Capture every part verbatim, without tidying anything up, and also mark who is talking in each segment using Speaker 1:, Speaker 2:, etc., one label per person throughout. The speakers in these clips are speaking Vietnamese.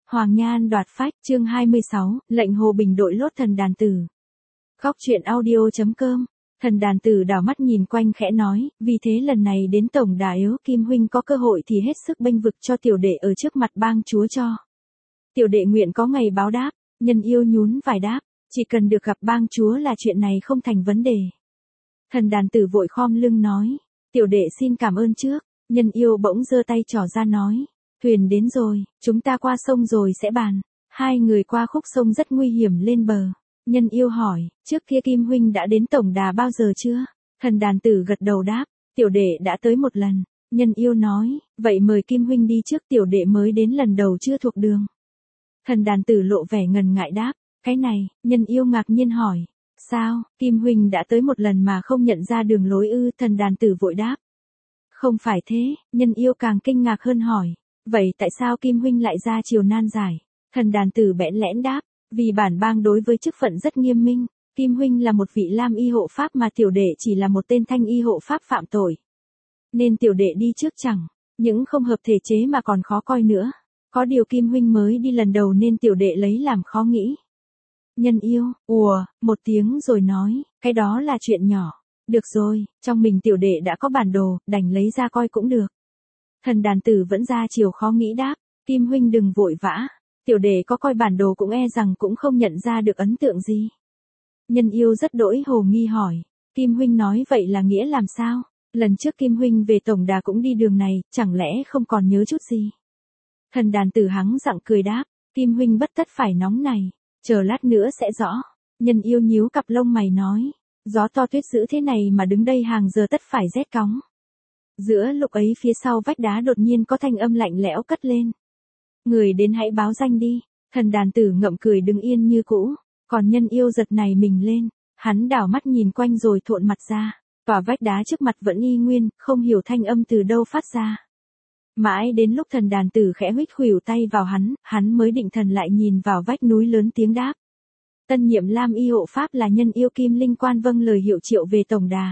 Speaker 1: Hoàng Nhan đoạt phách, chương hai mươi sáu, lệnh Hồ Bình đội lốt thần đàn tử. Góc truyện audio.com, thần đàn tử đảo mắt nhìn quanh khẽ nói, vì thế lần này đến tổng đà yếu Kim huynh có cơ hội thì hết sức bênh vực cho tiểu đệ ở trước mặt bang chúa cho. Tiểu đệ nguyện có ngày báo đáp, nhân yêu nhún vài đáp, chỉ cần được gặp bang chúa là chuyện này không thành vấn đề. Thần đàn tử vội khom lưng nói, tiểu đệ xin cảm ơn trước, nhân yêu bỗng giơ tay trỏ ra nói. Thuyền đến rồi, chúng ta qua sông rồi sẽ bàn. Hai người qua khúc sông rất nguy hiểm lên bờ. Nhân yêu hỏi, trước kia Kim huynh đã đến tổng đà bao giờ chưa? Thần đàn tử gật đầu đáp, tiểu đệ đã tới một lần. Nhân yêu nói, vậy mời Kim huynh đi trước, tiểu đệ mới đến lần đầu chưa thuộc đường. Thần đàn tử lộ vẻ ngần ngại đáp, cái này, nhân yêu ngạc nhiên hỏi, sao, Kim huynh đã tới một lần mà không nhận ra đường lối ư? Thần đàn tử vội đáp, không phải thế. Nhân yêu càng kinh ngạc hơn hỏi, vậy tại sao Kim huynh lại ra chiều nan giải? Thần đàn tử bẽn lẽn đáp, vì bản bang đối với chức phận rất nghiêm minh, Kim huynh là một vị lam y hộ pháp mà tiểu đệ chỉ là một tên thanh y hộ pháp phạm tội. Nên tiểu đệ đi trước chẳng, những không hợp thể chế mà còn khó coi nữa. Có điều Kim huynh mới đi lần đầu nên tiểu đệ lấy làm khó nghĩ. Nhân yêu, ùa, một tiếng rồi nói, cái đó là chuyện nhỏ. Được rồi, trong mình tiểu đệ đã có bản đồ, đành lấy ra coi cũng được. Thần đàn tử vẫn ra chiều khó nghĩ đáp, Kim huynh đừng vội vã, tiểu đệ có coi bản đồ cũng e rằng cũng không nhận ra được ấn tượng gì. Nhân yêu rất đỗi hồ nghi hỏi, Kim huynh nói vậy là nghĩa làm sao? Lần trước Kim huynh về tổng đà cũng đi đường này, chẳng lẽ không còn nhớ chút gì? Thần đàn tử hắng giọng cười đáp, Kim huynh bất tất phải nóng này, chờ lát nữa sẽ rõ. Nhân yêu nhíu cặp lông mày nói, gió to tuyết dữ thế này mà đứng đây hàng giờ tất phải rét cóng. Giữa lúc ấy phía sau vách đá đột nhiên có thanh âm lạnh lẽo cất lên. Người đến hãy báo danh đi. Thần đàn tử ngậm cười đứng yên như cũ, còn nhân yêu giật này mình lên, hắn đảo mắt nhìn quanh rồi thuộn mặt ra, tòa vách đá trước mặt vẫn y nguyên, không hiểu thanh âm từ đâu phát ra. Mãi đến lúc thần đàn tử khẽ huých khuỷu tay vào hắn, hắn mới định thần lại nhìn vào vách núi lớn tiếng đáp. Tân nhiệm lam y hộ pháp là nhân yêu Kim Linh Quan vâng lời hiệu triệu về tổng đà.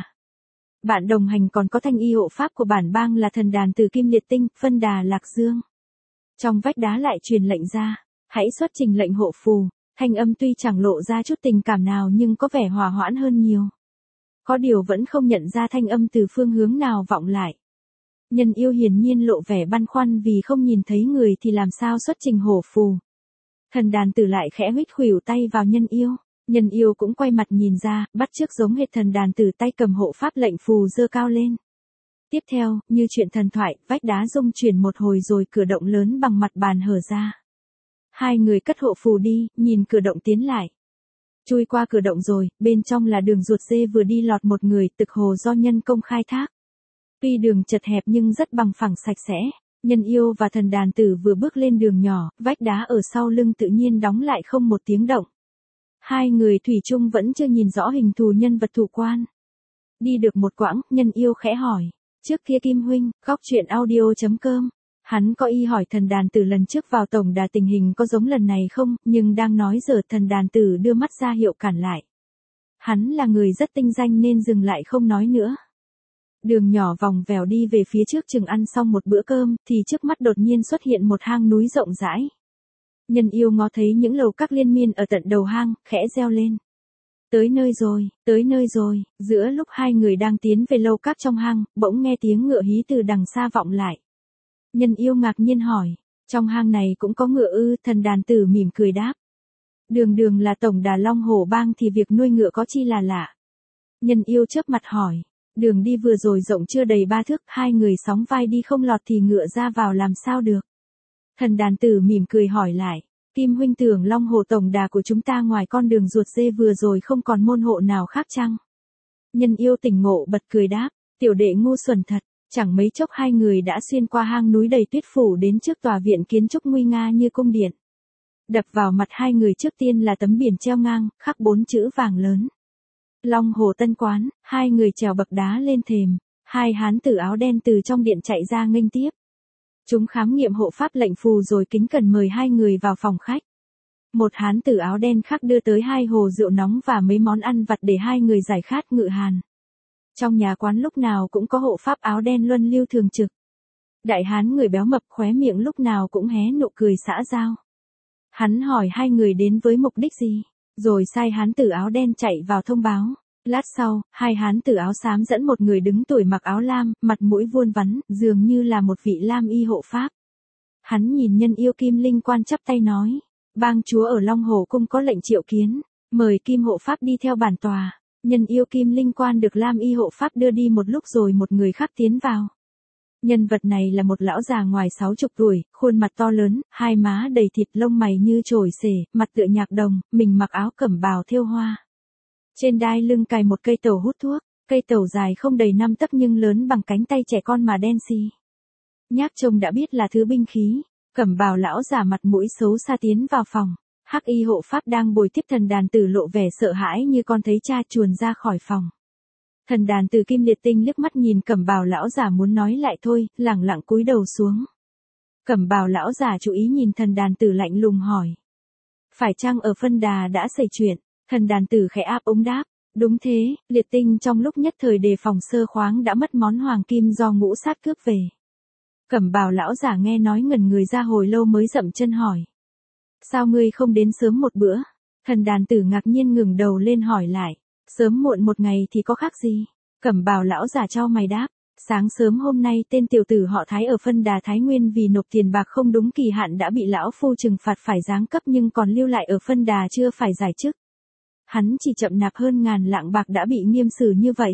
Speaker 1: Bạn đồng hành còn có thanh y hộ pháp của bản bang là thần đàn tử Kim Liệt Tinh, phân đà Lạc Dương. Trong vách đá lại truyền lệnh ra, hãy xuất trình lệnh hộ phù. Thanh âm tuy chẳng lộ ra chút tình cảm nào nhưng có vẻ hòa hoãn hơn nhiều. Có điều vẫn không nhận ra thanh âm từ phương hướng nào vọng lại. Nhân yêu hiển nhiên lộ vẻ băn khoăn vì không nhìn thấy người thì làm sao xuất trình hộ phù. Thần đàn tử lại khẽ huých khuỷu tay vào nhân yêu. Nhân yêu cũng quay mặt nhìn ra, bắt chước giống hệt thần đàn tử tay cầm hộ pháp lệnh phù giơ cao lên. Tiếp theo, như chuyện thần thoại, vách đá rung chuyển một hồi rồi cửa động lớn bằng mặt bàn hở ra. Hai người cất hộ phù đi, nhìn cửa động tiến lại. Chui qua cửa động rồi, bên trong là đường ruột dê vừa đi lọt một người, thực hồ do nhân công khai thác. Tuy đường chật hẹp nhưng rất bằng phẳng sạch sẽ. Nhân yêu và thần đàn tử vừa bước lên đường nhỏ, vách đá ở sau lưng tự nhiên đóng lại không một tiếng động. Hai người thủy chung vẫn chưa nhìn rõ hình thù nhân vật thủ quan. Đi được một quãng, nhân yêu khẽ hỏi, trước kia Kim huynh, góc truyện audio.com. Hắn có ý hỏi thần đàn tử lần trước vào tổng đà tình hình có giống lần này không, nhưng đang nói giờ thần đàn tử đưa mắt ra hiệu cản lại. Hắn là người rất tinh danh nên dừng lại không nói nữa. Đường nhỏ vòng vèo đi về phía trước chừng ăn xong một bữa cơm, thì trước mắt đột nhiên xuất hiện một hang núi rộng rãi. Nhân yêu ngó thấy những lầu các liên miên ở tận đầu hang, khẽ reo lên. Tới nơi rồi, tới nơi rồi, giữa lúc hai người đang tiến về lầu các trong hang, bỗng nghe tiếng ngựa hí từ đằng xa vọng lại. Nhân yêu ngạc nhiên hỏi, trong hang này cũng có ngựa ư? Thần đàn tử mỉm cười đáp. Đường đường là tổng đà Long Hổ bang thì việc nuôi ngựa có chi là lạ. Nhân yêu chớp mặt hỏi, đường đi vừa rồi rộng chưa đầy ba thước, hai người sóng vai đi không lọt thì ngựa ra vào làm sao được? Thần đàn tử mỉm cười hỏi lại, Kim huynh tưởng Long Hổ tổng đà của chúng ta ngoài con đường ruột dê vừa rồi không còn môn hộ nào khác chăng? Nhân yêu tỉnh ngộ bật cười đáp, tiểu đệ ngu xuẩn thật. Chẳng mấy chốc hai người đã xuyên qua hang núi đầy tuyết phủ đến trước tòa viện kiến trúc nguy nga như cung điện. Đập vào mặt hai người trước tiên là tấm biển treo ngang, khắc bốn chữ vàng lớn. Long Hồ Tân Quán, hai người trèo bậc đá lên thềm, hai hán tử áo đen từ trong điện chạy ra nghênh tiếp. Chúng khám nghiệm hộ pháp lệnh phù rồi kính cẩn mời hai người vào phòng khách. Một hán tử áo đen khác đưa tới hai hồ rượu nóng và mấy món ăn vặt để hai người giải khát ngự hàn. Trong nhà quán lúc nào cũng có hộ pháp áo đen luân lưu thường trực. Đại hán người béo mập khóe miệng lúc nào cũng hé nụ cười xã giao. Hắn hỏi hai người đến với mục đích gì, rồi sai hán tử áo đen chạy vào thông báo. Lát sau, hai hán tử áo xám dẫn một người đứng tuổi mặc áo lam, mặt mũi vuông vắn, dường như là một vị lam y hộ pháp. Hắn nhìn Nhân Yêu Kim Linh Quan chắp tay nói, bang chúa ở Long Hồ Cung có lệnh triệu kiến, mời Kim hộ pháp đi theo bản tòa. Nhân Yêu Kim Linh Quan được lam y hộ pháp đưa đi một lúc rồi một người khác tiến vào. Nhân vật này là một lão già ngoài sáu chục tuổi, khuôn mặt to lớn, hai má đầy thịt, lông mày như chổi xể, mặt tựa nhạc đồng, mình mặc áo cẩm bào thêu hoa. Trên đai lưng cài một cây tẩu hút thuốc, cây tẩu dài không đầy năm tấc nhưng lớn bằng cánh tay trẻ con mà đen xì. Nhác trông đã biết là thứ binh khí, cẩm bào lão già mặt mũi xấu xa tiến vào phòng. Hắc y hộ pháp đang bồi tiếp thần đàn tử lộ vẻ sợ hãi như con thấy cha chuồn ra khỏi phòng. Thần đàn tử Kim Liệt Tinh liếc mắt nhìn cẩm bào lão già muốn nói lại thôi, lẳng lặng cúi đầu xuống. Cẩm bào lão già chú ý nhìn thần đàn tử lạnh lùng hỏi. Phải chăng ở phân đà đã xảy chuyện? Thần đàn tử khẽ áp ống đáp. Đúng thế, Liệt Tinh trong lúc nhất thời đề phòng sơ khoáng đã mất món hoàng kim do ngũ sát cướp về. Cẩm bào lão già nghe nói ngẩn người ra hồi lâu mới dậm chân hỏi. Sao ngươi không đến sớm một bữa? Thần đàn tử ngạc nhiên ngừng đầu lên hỏi lại. Sớm muộn một ngày thì có khác gì? Cẩm bào lão già chau mày đáp. Sáng sớm hôm nay tên tiểu tử họ Thái ở phân đà Thái Nguyên vì nộp tiền bạc không đúng kỳ hạn đã bị lão phu trừng phạt phải giáng cấp nhưng còn lưu lại ở phân đà chưa phải giải chức. Hắn chỉ chậm nạp hơn ngàn lạng bạc đã bị nghiêm xử như vậy.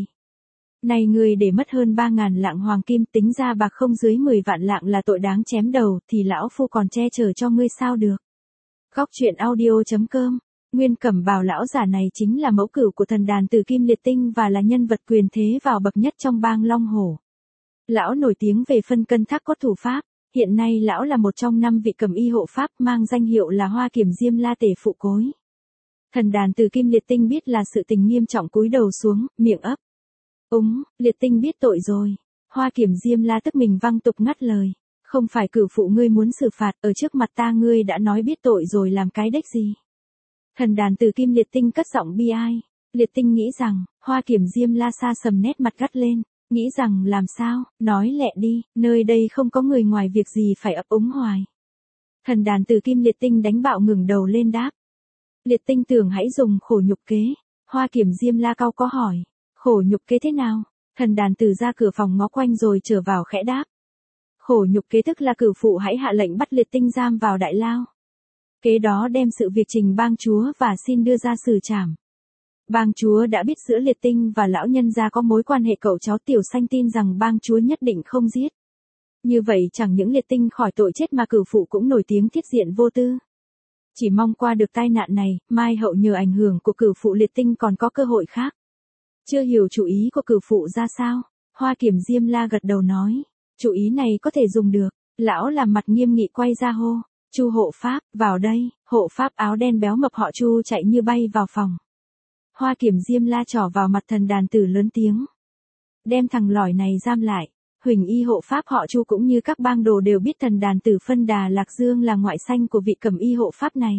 Speaker 1: Này ngươi để mất hơn ba ngàn lạng hoàng kim tính ra bạc không dưới mười vạn lạng là tội đáng chém đầu thì lão phu còn che chở cho ngươi sao được. Góc truyện audio chấm com. Nguyên cẩm bào lão giả này chính là mẫu cửu của thần đàn tử Kim Liệt Tinh và là nhân vật quyền thế vào bậc nhất trong bang Long Hổ. Lão nổi tiếng về phân cân thác cốt thủ pháp, hiện nay lão là một trong năm vị cẩm y hộ pháp mang danh hiệu là Hoa Kiểm Diêm La Tể Phụ Cối. Thần đàn tử Kim Liệt Tinh biết là sự tình nghiêm trọng cúi đầu xuống, miệng ấp. Úng, Liệt Tinh biết tội rồi. Hoa Kiểm Diêm La tức mình văng tục ngắt lời. Không phải cửu phụ ngươi muốn xử phạt, ở trước mặt ta ngươi đã nói biết tội rồi làm cái đếch gì. Thần đàn tử Kim Liệt Tinh cất giọng bi ai. Liệt Tinh nghĩ rằng, Hoa Kiểm Diêm La xa sầm nét mặt gắt lên. Nghĩ rằng làm sao, nói lẹ đi, nơi đây không có người ngoài việc gì phải ấp úng hoài. Thần đàn tử Kim Liệt Tinh đánh bạo ngừng đầu lên đáp. Liệt Tinh tưởng hãy dùng khổ nhục kế. Hoa Kiểm Diêm La cau có hỏi. Khổ nhục kế thế nào? Thần đàn tử ra cửa phòng ngó quanh rồi trở vào khẽ đáp. Khổ nhục kế tức là cửu phụ hãy hạ lệnh bắt Liệt Tinh giam vào đại lao. Kế đó đem sự việc trình bang chúa và xin đưa ra xử trảm. Bang chúa đã biết giữa Liệt Tinh và lão nhân gia có mối quan hệ cậu cháu Tiểu Xanh tin rằng bang chúa nhất định không giết. Như vậy chẳng những Liệt Tinh khỏi tội chết mà cửu phụ cũng nổi tiếng thiết diện vô tư. Chỉ mong qua được tai nạn này, mai hậu nhờ ảnh hưởng của cửu phụ Liệt Tinh còn có cơ hội khác. Chưa hiểu chủ ý của cửu phụ ra sao? Hoa Kiểm Diêm La gật đầu nói. Chủ ý này có thể dùng được. Lão làm mặt nghiêm nghị quay ra hô. Chu hộ pháp, vào đây. Hộ pháp áo đen béo mập họ Chu chạy như bay vào phòng. Hoa Kiểm Diêm La trỏ vào mặt thần đàn tử lớn tiếng. Đem thằng lỏi này giam lại. Huỳnh y hộ pháp họ Chu cũng như các bang đồ đều biết thần đàn tử phân đà Lạc Dương là ngoại sanh của vị cẩm y hộ pháp này.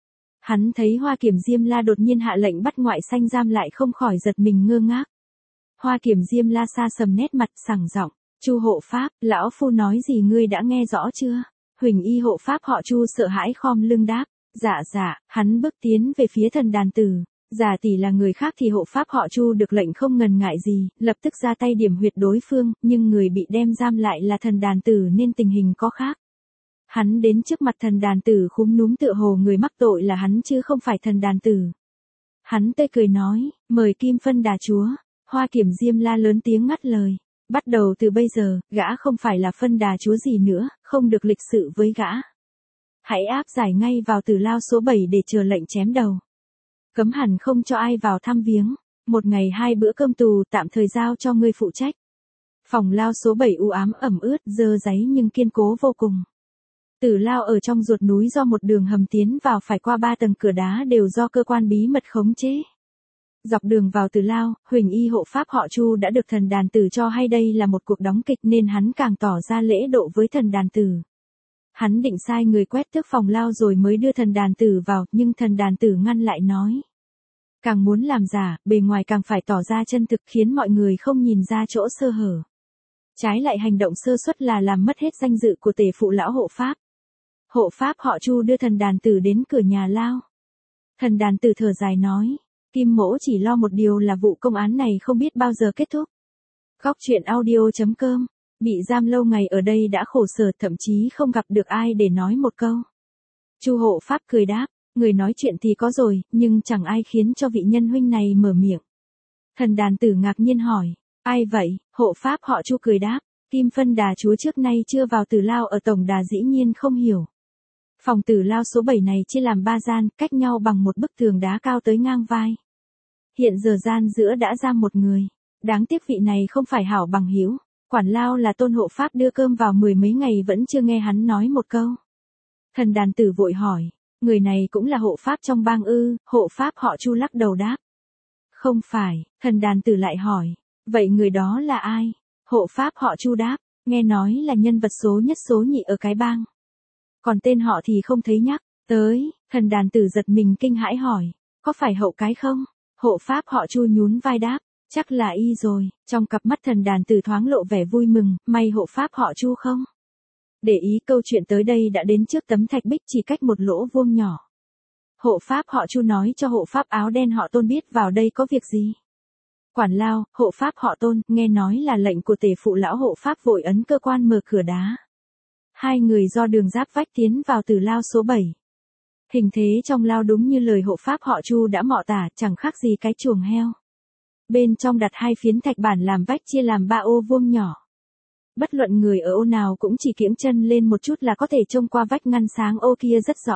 Speaker 1: Hắn thấy Hoa Kiểm Diêm La đột nhiên hạ lệnh bắt ngoại sanh giam lại không khỏi giật mình ngơ ngác. Hoa Kiểm Diêm La xa sầm nét mặt sảng giọng. Chu hộ pháp, lão phu nói gì ngươi đã nghe rõ chưa? Huỳnh y hộ pháp họ Chu sợ hãi khom lưng đáp. Dạ dạ, hắn bước tiến về phía thần đàn tử. Giả tỷ là người khác thì hộ pháp họ Chu được lệnh không ngần ngại gì, lập tức ra tay điểm huyệt đối phương, nhưng người bị đem giam lại là thần đàn tử nên tình hình có khác. Hắn đến trước mặt thần đàn tử khúm núm tựa hồ người mắc tội là hắn chứ không phải thần đàn tử. Hắn tươi cười nói, mời Kim phân đà chúa. Hoa Kiểm Diêm La lớn tiếng ngắt lời. Bắt đầu từ bây giờ, gã không phải là phân đà chúa gì nữa, không được lịch sự với gã. Hãy áp giải ngay vào tử lao số bảy để chờ lệnh chém đầu. Cấm hẳn không cho ai vào thăm viếng. Một ngày hai bữa cơm tù tạm thời giao cho ngươi phụ trách. Phòng lao số bảy u ám ẩm ướt, dơ dáy nhưng kiên cố vô cùng. Tử lao ở trong ruột núi do một đường hầm tiến vào phải qua ba tầng cửa đá đều do cơ quan bí mật khống chế. Dọc đường vào tử lao, Huỳnh y hộ pháp họ Chu đã được thần đàn tử cho hay đây là một cuộc đóng kịch nên hắn càng tỏ ra lễ độ với thần đàn tử. Hắn định sai người quét tước phòng lao rồi mới đưa thần đàn tử vào, nhưng thần đàn tử ngăn lại nói. Càng muốn làm giả, bề ngoài càng phải tỏ ra chân thực khiến mọi người không nhìn ra chỗ sơ hở. Trái lại hành động sơ suất là làm mất hết danh dự của tể phụ lão hộ pháp. Hộ pháp họ Chu đưa thần đàn tử đến cửa nhà lao. Thần đàn tử thở dài nói, Kim mỗ chỉ lo một điều là vụ công án này không biết bao giờ kết thúc. Góc truyện audio.com, bị giam lâu ngày ở đây đã khổ sở, thậm chí không gặp được ai để nói một câu. Chu hộ pháp cười đáp, người nói chuyện thì có rồi, nhưng chẳng ai khiến cho vị nhân huynh này mở miệng. Thần đàn tử ngạc nhiên hỏi, ai vậy? Hộ pháp họ Chu cười đáp, Kim Phân Đà chúa trước nay chưa vào tử lao ở tổng đà dĩ nhiên không hiểu. Phòng tử lao số bảy này chia làm ba gian, cách nhau bằng một bức tường đá cao tới ngang vai. Hiện giờ gian giữa đã giam một người. Đáng tiếc vị này không phải hảo bằng hữu. Quản lao là Tôn hộ pháp đưa cơm vào mười mấy ngày vẫn chưa nghe hắn nói một câu. Thần đàn tử vội hỏi, người này cũng là hộ pháp trong bang ư? Hộ pháp họ Chu lắc đầu đáp, không phải. Thần đàn tử lại hỏi, vậy người đó là ai? Hộ pháp họ Chu đáp, nghe nói là nhân vật số nhất số nhị ở cái bang. Còn tên họ thì không thấy nhắc tới. Thần đàn tử giật mình kinh hãi hỏi, có phải Hậu cái không? Hộ pháp họ Chu nhún vai đáp, chắc là y rồi. Trong cặp mắt thần đàn tử thoáng lộ vẻ vui mừng, may hộ pháp họ Chu không để ý câu chuyện tới đây đã đến trước tấm thạch bích chỉ cách một lỗ vuông nhỏ. Hộ pháp họ Chu nói cho hộ pháp áo đen họ Tôn biết vào đây có việc gì. Quản lao, hộ pháp họ Tôn, nghe nói là lệnh của tể phụ lão hộ pháp vội ấn cơ quan mở cửa đá. Hai người do đường giáp vách tiến vào tử lao số bảy. Hình thế trong lao đúng như lời hộ pháp họ Chu đã mọ tả, chẳng khác gì cái chuồng heo. Bên trong đặt hai phiến thạch bản làm vách chia làm ba ô vuông nhỏ. Bất luận người ở ô nào cũng chỉ kiễng chân lên một chút là có thể trông qua vách ngăn sáng ô kia rất rõ.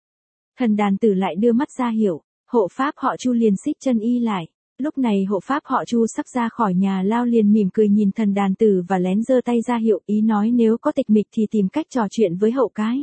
Speaker 1: Thần đàn tử lại đưa mắt ra hiệu, hộ pháp họ Chu liền xích chân y lại. Lúc này hộ pháp họ Chu sắp ra khỏi nhà lao liền mỉm cười nhìn thần đàn tử và lén giơ tay ra hiệu, ý nói nếu có tịch mịch thì tìm cách trò chuyện với Hậu cái.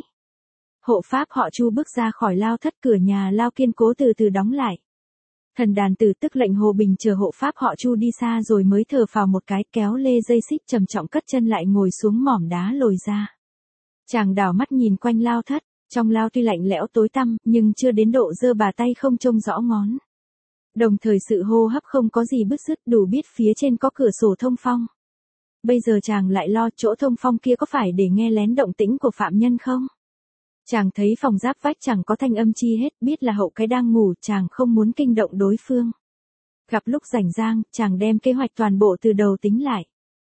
Speaker 1: Hộ pháp họ Chu bước ra khỏi lao thất, cửa nhà lao kiên cố từ từ đóng lại. Thần đàn tử tức lệnh Hồ Bình chờ hộ pháp họ Chu đi xa rồi mới thở phào một cái, kéo lê dây xích trầm trọng cất chân lại ngồi xuống mỏm đá lồi ra. Chàng đảo mắt nhìn quanh lao thất, trong lao tuy lạnh lẽo tối tăm nhưng chưa đến độ giơ bà tay không trông rõ ngón. Đồng thời sự hô hấp không có gì bứt rứt, đủ biết phía trên có cửa sổ thông phong. Bây giờ chàng lại lo chỗ thông phong kia có phải để nghe lén động tĩnh của phạm nhân không? Chàng thấy phòng giáp vách chẳng có thanh âm chi hết, biết là Hậu cái đang ngủ, chàng không muốn kinh động đối phương. Gặp lúc rảnh rang, chàng đem kế hoạch toàn bộ từ đầu tính lại.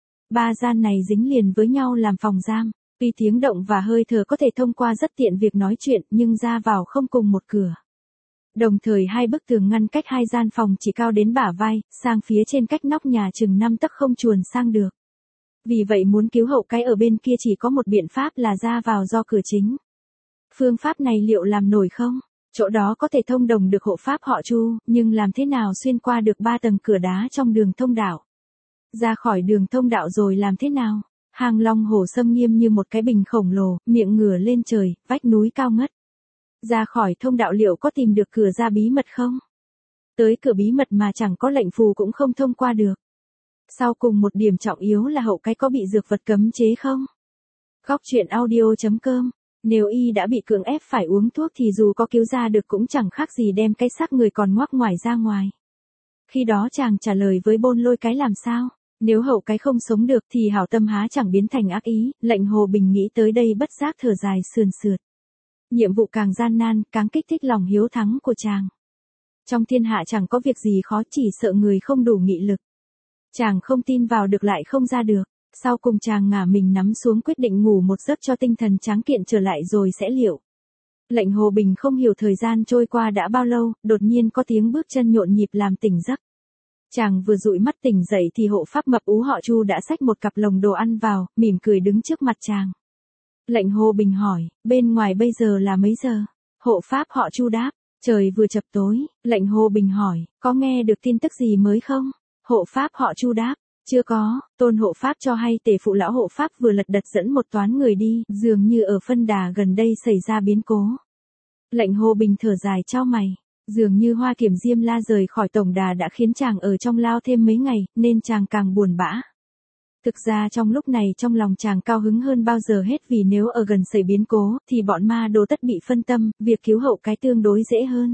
Speaker 1: Ba gian này dính liền với nhau làm phòng giam, tuy tiếng động và hơi thở có thể thông qua rất tiện việc nói chuyện nhưng ra vào không cùng một cửa. Đồng thời hai bức tường ngăn cách hai gian phòng chỉ cao đến bả vai, sang phía trên cách nóc nhà chừng năm tấc không chuồn sang được. Vì vậy muốn cứu Hậu cái ở bên kia chỉ có một biện pháp là ra vào do cửa chính. Phương pháp này liệu làm nổi không? Chỗ đó có thể thông đồng được hộ pháp họ Chu, nhưng làm thế nào xuyên qua được ba tầng cửa đá trong đường thông đạo? Ra khỏi đường thông đạo rồi làm thế nào? Hàng Long Hồ xâm nghiêm như một cái bình khổng lồ, miệng ngửa lên trời, vách núi cao ngất. Ra khỏi thông đạo liệu có tìm được cửa ra bí mật không? Tới cửa bí mật mà chẳng có lệnh phù cũng không thông qua được. Sau cùng một điểm trọng yếu là Hậu cái có bị dược vật cấm chế không? Góc truyện audio.com, nếu y đã bị cưỡng ép phải uống thuốc thì dù có cứu ra được cũng chẳng khác gì đem cái xác người còn ngoác ngoài ra ngoài. Khi đó chàng trả lời với Bôn Lôi cái làm sao? Nếu Hậu cái không sống được thì hảo tâm há chẳng biến thành ác ý. Lệnh Hồ Bình nghĩ tới đây bất giác thở dài sườn sượt. Nhiệm vụ càng gian nan, càng kích thích lòng hiếu thắng của chàng. Trong thiên hạ chẳng có việc gì khó, chỉ sợ người không đủ nghị lực. Chàng không tin vào được lại không ra được. Sau cùng chàng ngả mình nắm xuống quyết định ngủ một giấc cho tinh thần tráng kiện trở lại rồi sẽ liệu. Lệnh Hồ Bình không hiểu thời gian trôi qua đã bao lâu, đột nhiên có tiếng bước chân nhộn nhịp làm tỉnh giấc. Chàng vừa dụi mắt tỉnh dậy thì hộ pháp mập ú họ Chu đã xách một cặp lồng đồ ăn vào, mỉm cười đứng trước mặt chàng. Lệnh Hồ Bình hỏi, bên ngoài bây giờ là mấy giờ? Hộ pháp họ Chu đáp, trời vừa chập tối. Lệnh Hồ Bình hỏi, có nghe được tin tức gì mới không? Hộ pháp họ Chu đáp, chưa có. Tôn hộ pháp cho hay tể phụ lão hộ pháp vừa lật đật dẫn một toán người đi, dường như ở Phân Đà gần đây xảy ra biến cố. Lệnh Hồ Bình thở dài chau mày, dường như Hoa Kiểm Diêm La rời khỏi tổng đà đã khiến chàng ở trong lao thêm mấy ngày, nên chàng càng buồn bã. Thực ra trong lúc này trong lòng chàng cao hứng hơn bao giờ hết, vì nếu ở gần xảy biến cố thì bọn ma đồ tất bị phân tâm, việc cứu Hậu cái tương đối dễ hơn.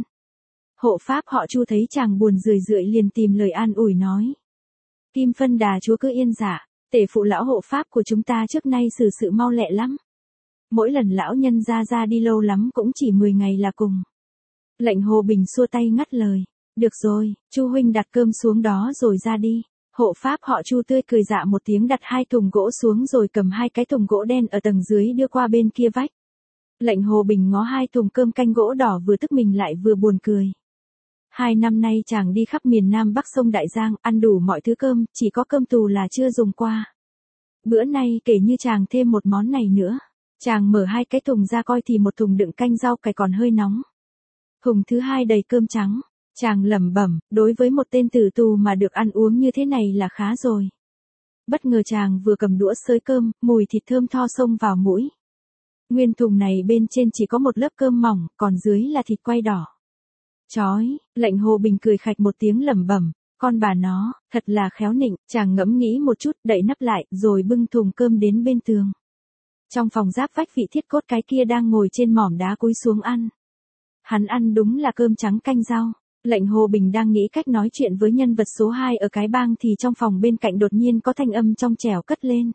Speaker 1: Hộ pháp họ Chu thấy chàng buồn rười rượi liền tìm lời an ủi nói. Kim Phân Đà chúa cứ yên dạ, tể phụ lão hộ pháp của chúng ta trước nay xử sự mau lẹ lắm. Mỗi lần lão nhân ra ra đi lâu lắm cũng chỉ mười ngày là cùng. Lệnh Hồ Bình xua tay ngắt lời. Được rồi, Chu huynh đặt cơm xuống đó rồi ra đi. Hộ pháp họ Chu tươi cười dạ một tiếng đặt hai thùng gỗ xuống rồi cầm hai cái thùng gỗ đen ở tầng dưới đưa qua bên kia vách. Lệnh Hồ Bình ngó hai thùng cơm canh gỗ đỏ vừa tức mình lại vừa buồn cười. Hai năm nay chàng đi khắp miền Nam Bắc sông Đại Giang, ăn đủ mọi thứ cơm, chỉ có cơm tù là chưa dùng qua. Bữa nay kể như chàng thêm một món này nữa. Chàng mở hai cái thùng ra coi thì một thùng đựng canh rau cải còn hơi nóng. Thùng thứ hai đầy cơm trắng. Chàng lẩm bẩm, đối với một tên tử tù mà được ăn uống như thế này là khá rồi. Bất ngờ chàng vừa cầm đũa xới cơm, mùi thịt thơm tho xông vào mũi. Nguyên thùng này bên trên chỉ có một lớp cơm mỏng, còn dưới là thịt quay đỏ. Chói, Lệnh Hồ Bình cười khạch một tiếng lẩm bẩm, con bà nó, thật là khéo nịnh, chàng ngẫm nghĩ một chút, đậy nắp lại, rồi bưng thùng cơm đến bên tường. Trong phòng giáp vách vị thiết cốt cái kia đang ngồi trên mỏm đá cúi xuống ăn. Hắn ăn đúng là cơm trắng canh rau. Lệnh Hồ Bình đang nghĩ cách nói chuyện với nhân vật số hai ở cái bang thì trong phòng bên cạnh đột nhiên có thanh âm trong trẻo cất lên.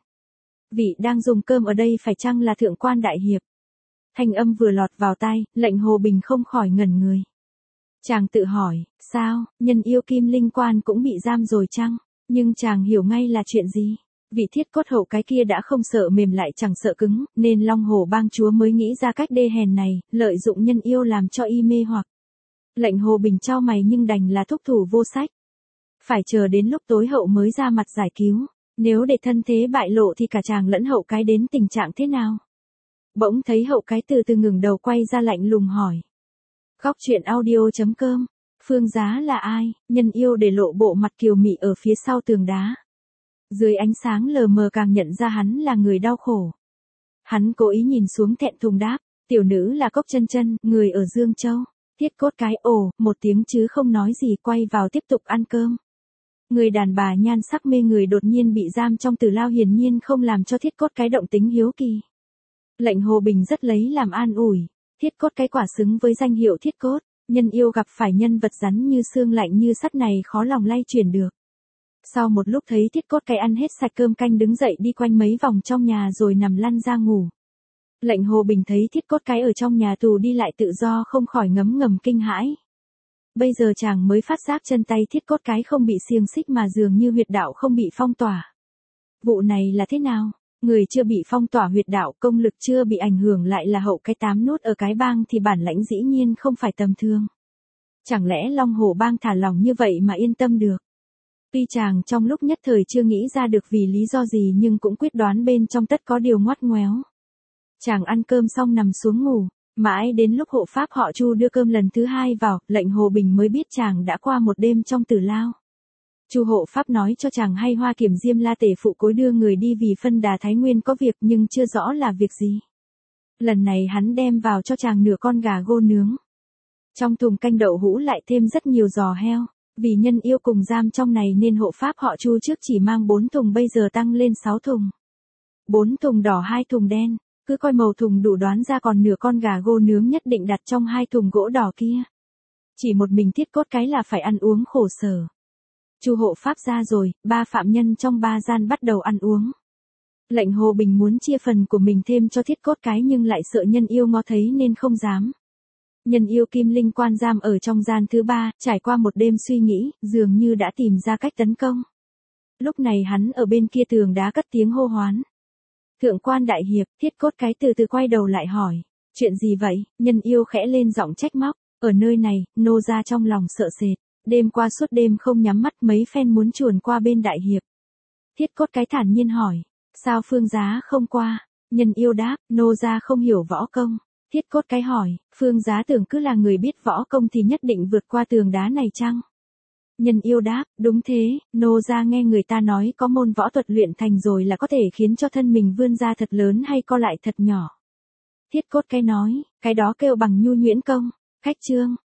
Speaker 1: Vị đang dùng cơm ở đây phải chăng là thượng quan đại hiệp? Thanh âm vừa lọt vào tai, Lệnh Hồ Bình không khỏi ngẩn người. Chàng tự hỏi, sao, nhân yêu Kim Linh Quan cũng bị giam rồi chăng? Nhưng chàng hiểu ngay là chuyện gì? Vị thiết cốt hậu cái kia đã không sợ mềm lại chẳng sợ cứng, nên Long Hồ bang chúa mới nghĩ ra cách đê hèn này, lợi dụng nhân yêu làm cho y mê hoặc. Lệnh Hồ Bình trao mày nhưng đành là thúc thủ vô sách. Phải chờ đến lúc tối hậu mới ra mặt giải cứu. Nếu để thân thế bại lộ thì cả chàng lẫn hậu cái đến tình trạng thế nào? Bỗng thấy hậu cái từ từ ngừng đầu quay ra lạnh lùng hỏi. Góc truyện audio chấm com. Phương Giá là ai? Nhân yêu để lộ bộ mặt kiều mị ở phía sau tường đá. Dưới ánh sáng lờ mờ càng nhận ra hắn là người đau khổ. Hắn cố ý nhìn xuống thẹn thùng đáp. Tiểu nữ là Cốc Chân Chân, người ở Dương Châu. Thiết cốt cái ồ, một tiếng chứ không nói gì quay vào tiếp tục ăn cơm. Người đàn bà nhan sắc mê người đột nhiên bị giam trong tử lao hiển nhiên không làm cho thiết cốt cái động tính hiếu kỳ. Lệnh Hồ Bình rất lấy làm an ủi. Thiết cốt cái quả xứng với danh hiệu thiết cốt, nhân yêu gặp phải nhân vật rắn như xương lạnh như sắt này khó lòng lay chuyển được. Sau một lúc thấy thiết cốt cái ăn hết sạch cơm canh đứng dậy đi quanh mấy vòng trong nhà rồi nằm lăn ra ngủ. Lệnh Hồ Bình thấy thiết cốt cái ở trong nhà tù đi lại tự do không khỏi ngấm ngầm kinh hãi. Bây giờ chàng mới phát giác chân tay thiết cốt cái không bị xiềng xích mà dường như huyệt đạo không bị phong tỏa. Vụ này là thế nào? Người chưa bị phong tỏa huyệt đạo, công lực chưa bị ảnh hưởng lại là hậu cái tám nốt ở cái bang thì bản lãnh dĩ nhiên không phải tầm thường. Chẳng lẽ Long Hồ bang thả lòng như vậy mà yên tâm được? Tuy chàng trong lúc nhất thời chưa nghĩ ra được vì lý do gì nhưng cũng quyết đoán bên trong tất có điều ngoắt ngoéo. Chàng ăn cơm xong nằm xuống ngủ, mãi đến lúc hộ pháp họ Chu đưa cơm lần thứ hai vào, Lệnh Hồ Bình mới biết chàng đã qua một đêm trong tử lao. Chu hộ pháp nói cho chàng hay Hoa Kiểm Diêm La tể phụ cối đưa người đi vì phân đà Thái Nguyên có việc nhưng chưa rõ là việc gì. Lần này hắn đem vào cho chàng nửa con gà gô nướng. Trong thùng canh đậu hũ lại thêm rất nhiều giò heo, vì nhân yêu cùng giam trong này nên hộ pháp họ Chu trước chỉ mang bốn thùng bây giờ tăng lên sáu thùng. Bốn thùng đỏ hai thùng đen, cứ coi màu thùng đủ đoán ra còn nửa con gà gô nướng nhất định đặt trong hai thùng gỗ đỏ kia. Chỉ một mình thiết cốt cái là phải ăn uống khổ sở. Chu hộ pháp ra rồi, ba phạm nhân trong ba gian bắt đầu ăn uống. Lệnh Hồ Bình muốn chia phần của mình thêm cho thiết cốt cái nhưng lại sợ nhân yêu ngó thấy nên không dám. Nhân yêu Kim Linh Quan giam ở trong gian thứ ba, trải qua một đêm suy nghĩ, dường như đã tìm ra cách tấn công. Lúc này hắn ở bên kia tường đá cất tiếng hô hoán. Thượng quan đại hiệp, thiết cốt cái từ từ quay đầu lại hỏi. Chuyện gì vậy? Nhân yêu khẽ lên giọng trách móc. Ở nơi này, nô ra trong lòng sợ sệt. Đêm qua suốt đêm không nhắm mắt mấy phen muốn chuồn qua bên đại hiệp. Thiết cốt cái thản nhiên hỏi. Sao Phương Giá không qua? Nhân yêu đáp, nô ra không hiểu võ công. Thiết cốt cái hỏi, Phương Giá tưởng cứ là người biết võ công thì nhất định vượt qua tường đá này chăng? Nhân yêu đáp, đúng thế, nô ra nghe người ta nói có môn võ thuật luyện thành rồi là có thể khiến cho thân mình vươn ra thật lớn hay co lại thật nhỏ. Thiết cốt cái nói, cái đó kêu bằng nhu nhuyễn công. Khách trương,